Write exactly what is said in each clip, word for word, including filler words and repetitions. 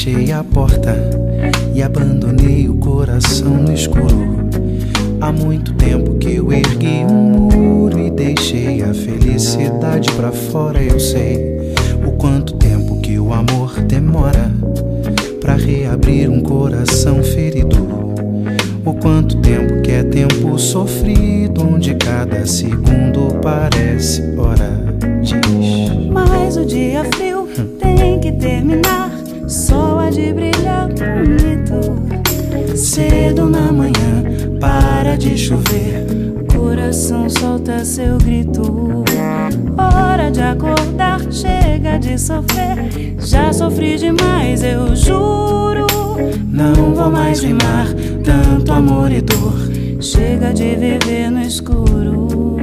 fechei a porta e abandonei o coração no escuro. Há muito tempo que eu ergui um muro e deixei a felicidade pra fora. Eu sei o quanto tempo que o amor demora pra reabrir um coração ferido. O quanto tempo que é tempo sofrido, onde cada segundo parece hora. Diz. Mas o dia frio hum. tem que terminar, sol há de brilhar bonito. Cedo na manhã, para de chover, coração solta seu grito. Hora de acordar, chega de sofrer. Já sofri demais, eu juro. Não vou mais rimar tanto amor e dor. Chega de viver no escuro.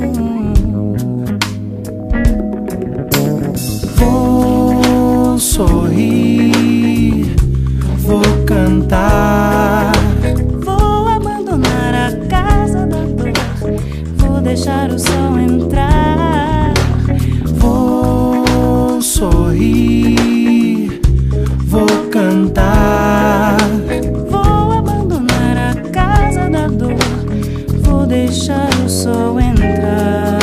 Vou sorrir, vou cantar, vou abandonar a casa da dor, vou deixar o sol entrar. Vou sorrir, vou cantar, vou abandonar a casa da dor, vou deixar o sol entrar.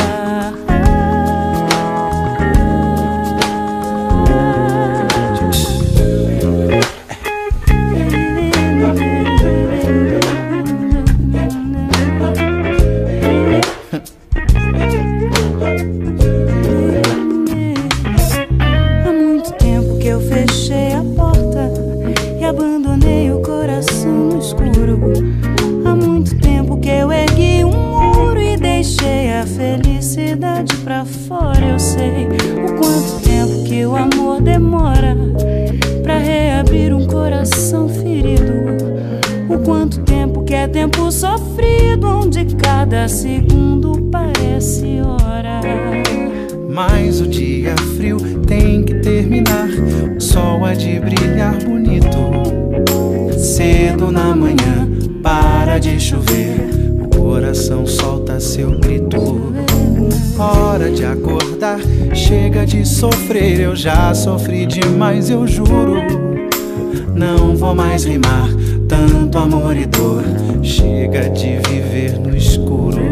Há muito tempo que eu fechei a porta e abandonei o coração no escuro. Há muito tempo que eu ergui um muro e deixei a felicidade pra fora. Eu sei o quanto tempo que o amor demora pra reabrir um coração ferido. O quanto tempo que é tempo sofrido, onde cada segundo parece hora. Mas o dia frio tem que terminar, o sol há de brilhar bonito. Cedo na manhã, para de chover, o coração solta seu grito. Hora de acordar, chega de sofrer. Eu já sofri demais, eu juro. Não vou mais rimar tanto amor e dor. Chega de viver no escuro.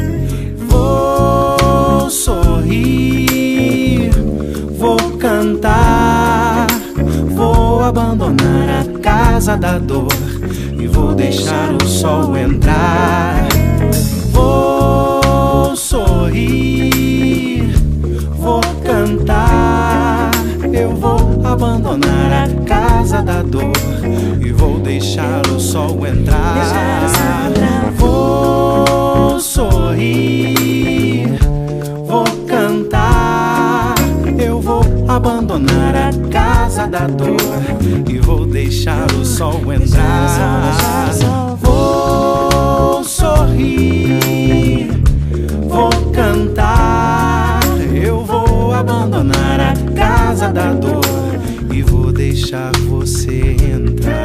Vou sorrir, vou cantar, vou abandonar a casa da dor e vou deixar o sol entrar. Vou sorrir, vou cantar, eu vou abandonar a casa da dor e vou deixar o sol entrar. Vou sorrir, vou cantar, eu vou abandonar a casa da dor e vou deixar o sol entrar. Vou sorrir, vou cantar, eu vou abandonar a casa da dor e vou deixar você entrar.